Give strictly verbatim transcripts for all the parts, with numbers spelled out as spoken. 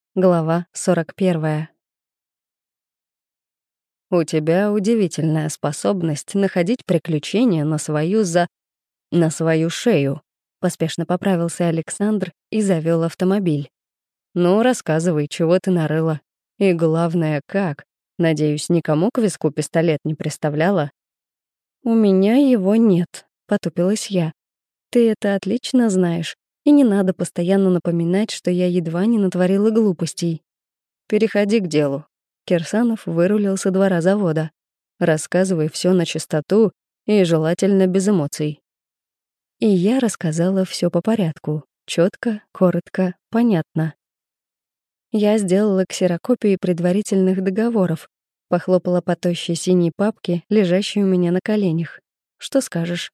Глава сорок первая. «У тебя удивительная способность находить приключения на свою за... на свою шею», — поспешно поправился Александр и завёл автомобиль. «Ну, рассказывай, чего ты нарыла. И главное, как. Надеюсь, никому к виску пистолет не приставляла?» «У меня его нет», — потупилась я. «Ты это отлично знаешь, и не надо постоянно напоминать, что я едва не натворила глупостей». «Переходи к делу». Кирсанов вырулил со двора завода. «Рассказывай всё на чистоту и желательно без эмоций». И я рассказала всё по порядку. Чётко, коротко, понятно. Я сделала ксерокопии предварительных договоров, похлопала по тощей синей папке, лежащей у меня на коленях. «Что скажешь?»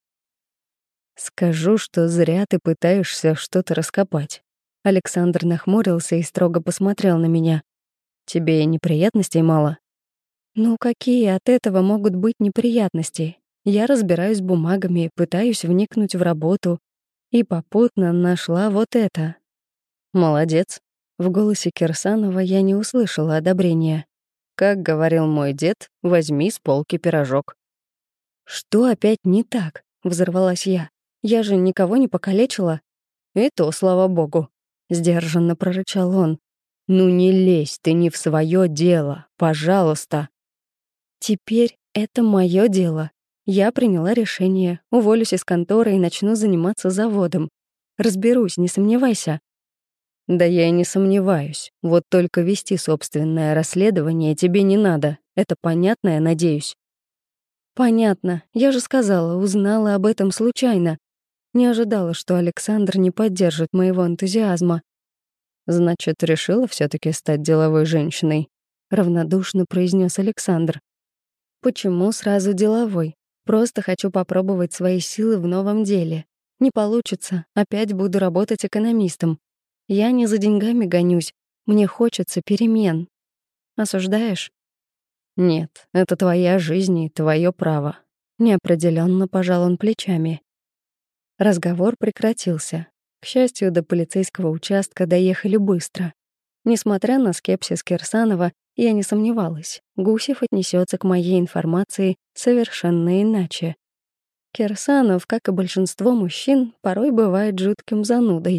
«Скажу, что зря ты пытаешься что-то раскопать». Александр нахмурился и строго посмотрел на меня. «Тебе и неприятностей мало?» «Ну какие от этого могут быть неприятности? Я разбираюсь с бумагами, пытаюсь вникнуть в работу. И попутно нашла вот это». «Молодец». В голосе Кирсанова я не услышала одобрения. «Как говорил мой дед, возьми с полки пирожок». «Что опять не так?» — взорвалась я. «Я же никого не покалечила». «И то, слава богу», — сдержанно прорычал он. «Ну не лезь ты не в своё дело, пожалуйста». «Теперь это моё дело. Я приняла решение, уволюсь из конторы и начну заниматься заводом. Разберусь, не сомневайся». «Да я и не сомневаюсь. Вот только вести собственное расследование тебе не надо. Это понятно, я надеюсь?» «Понятно. Я же сказала, узнала об этом случайно. Не ожидала, что Александр не поддержит моего энтузиазма». «Значит, решила всё-таки стать деловой женщиной?» — равнодушно произнёс Александр. «Почему сразу деловой? Просто хочу попробовать свои силы в новом деле. Не получится, опять буду работать экономистом. Я не за деньгами гонюсь, мне хочется перемен. Осуждаешь?» «Нет, это твоя жизнь и твоё право». Неопределённо пожал он плечами. Разговор прекратился. К счастью, до полицейского участка доехали быстро. Несмотря на скепсис Кирсанова, я не сомневалась, Гусев отнесется к моей информации совершенно иначе. Кирсанов, как и большинство мужчин, порой бывает жутким занудой.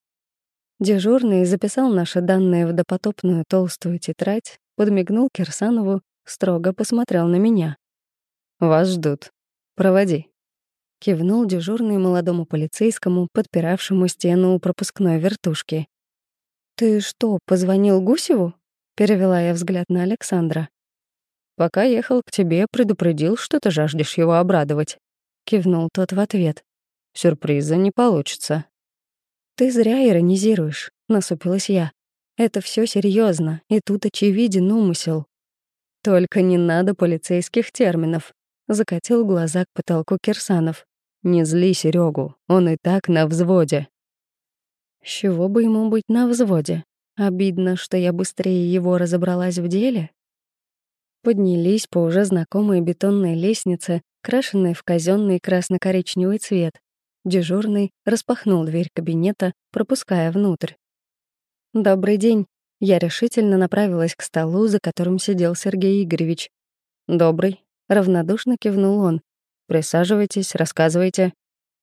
Дежурный записал наши данные в допотопную толстую тетрадь, подмигнул Кирсанову, строго посмотрел на меня. «Вас ждут. Проводи». Кивнул дежурный молодому полицейскому, подпиравшему стену у пропускной вертушки. «Ты что, позвонил Гусеву?» — перевела я взгляд на Александра. «Пока ехал к тебе, предупредил, что ты жаждешь его обрадовать», — кивнул тот в ответ. «Сюрприза не получится». «Ты зря иронизируешь», — насупилась я. «Это всё серьёзно, и тут очевиден умысел». «Только не надо полицейских терминов», — закатил глаза к потолку Кирсанов. «Не зли Серёгу, он и так на взводе». С чего бы ему быть на взводе? Обидно, что я быстрее его разобралась в деле. Поднялись по уже знакомой бетонной лестнице, крашенной в казённый красно-коричневый цвет. Дежурный распахнул дверь кабинета, пропуская внутрь. «Добрый день». Я решительно направилась к столу, за которым сидел Сергей Игоревич. «Добрый», — равнодушно кивнул он. «Присаживайтесь, рассказывайте».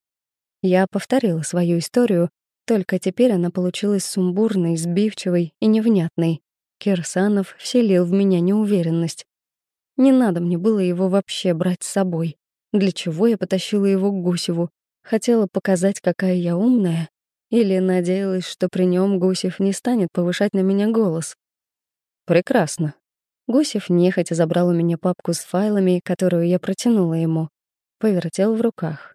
Я повторила свою историю, только теперь она получилась сумбурной, сбивчивой и невнятной. Кирсанов вселил в меня неуверенность. Не надо мне было его вообще брать с собой. Для чего я потащила его к Гусеву? Хотела показать, какая я умная? Или надеялась, что при нем Гусев не станет повышать на меня голос? «Прекрасно». Гусев нехотя забрал у меня папку с файлами, которую я протянула ему. Повертел в руках.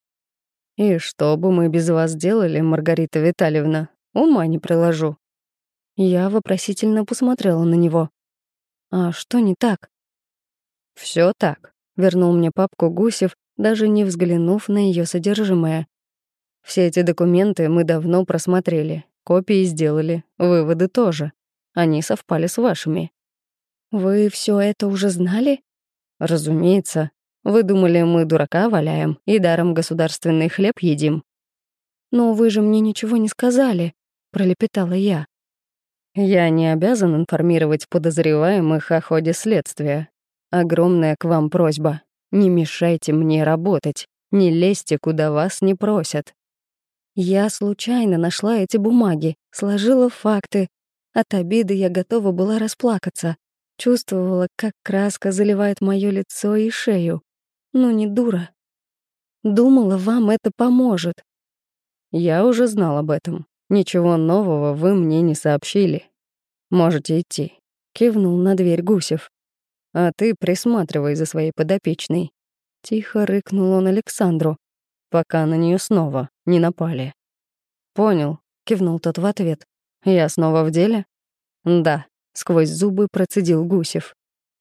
«И что бы мы без вас делали, Маргарита Витальевна? Ума не приложу». Я вопросительно посмотрела на него. «А что не так?» «Всё так», — вернул мне папку Гусев, даже не взглянув на её содержимое. «Все эти документы мы давно просмотрели, копии сделали, выводы тоже. Они совпали с вашими». «Вы всё это уже знали?» «Разумеется. Вы думали, мы дурака валяем и даром государственный хлеб едим?» «Но вы же мне ничего не сказали», — пролепетала я. Я не обязан информировать подозреваемых о ходе следствия. Огромная к вам просьба. Не мешайте мне работать. Не лезьте, куда вас не просят. Я случайно нашла эти бумаги, сложила факты. От обиды я готова была расплакаться. Чувствовала, как краска заливает моё лицо и шею. Но не дура. Думала, вам это поможет. Я уже знал об этом. Ничего нового вы мне не сообщили. Можете идти. Кивнул на дверь Гусев. А ты присматривай за своей подопечной. Тихо рыкнул он Александру, пока на нее снова не напали. Понял, кивнул тот в ответ. Я снова в деле? Да, сквозь зубы процедил Гусев.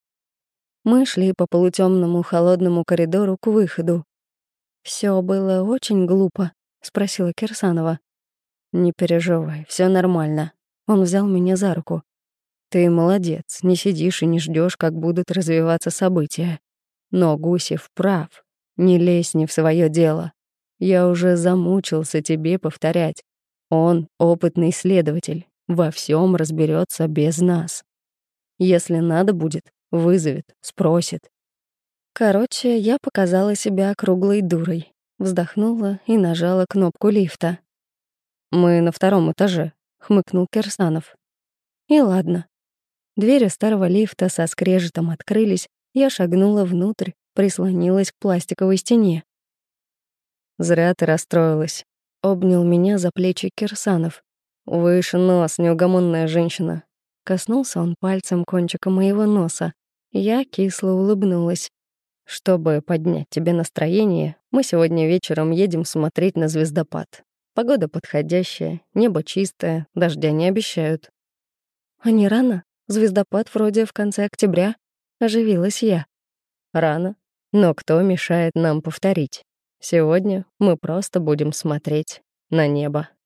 Мы шли по полутемному холодному коридору к выходу. Все было очень глупо, спросила Кирсанова. Не переживай, все нормально. Он взял меня за руку. Ты молодец, не сидишь и не ждешь, как будут развиваться события. Но Гусев прав. Не лезь не в свое дело. Я уже замучился тебе повторять. Он опытный следователь, во всем разберется без нас. Если надо будет, вызовет, спросит. Короче, я показала себя круглой дурой, вздохнула и нажала кнопку лифта. «Мы на втором этаже», — хмыкнул Кирсанов. И ладно. Двери старого лифта со скрежетом открылись, я шагнула внутрь, прислонилась к пластиковой стене. «Зря ты расстроилась», — обнял меня за плечи Кирсанов. «Выше нос, неугомонная женщина». Коснулся он пальцем кончика моего носа. Я кисло улыбнулась. «Чтобы поднять тебе настроение, мы сегодня вечером едем смотреть на звездопад. Погода подходящая, небо чистое, дождя не обещают». «А не рано? Звездопад вроде в конце октября», — оживилась я. «Рано, но кто мешает нам повторить? Сегодня мы просто будем смотреть на небо».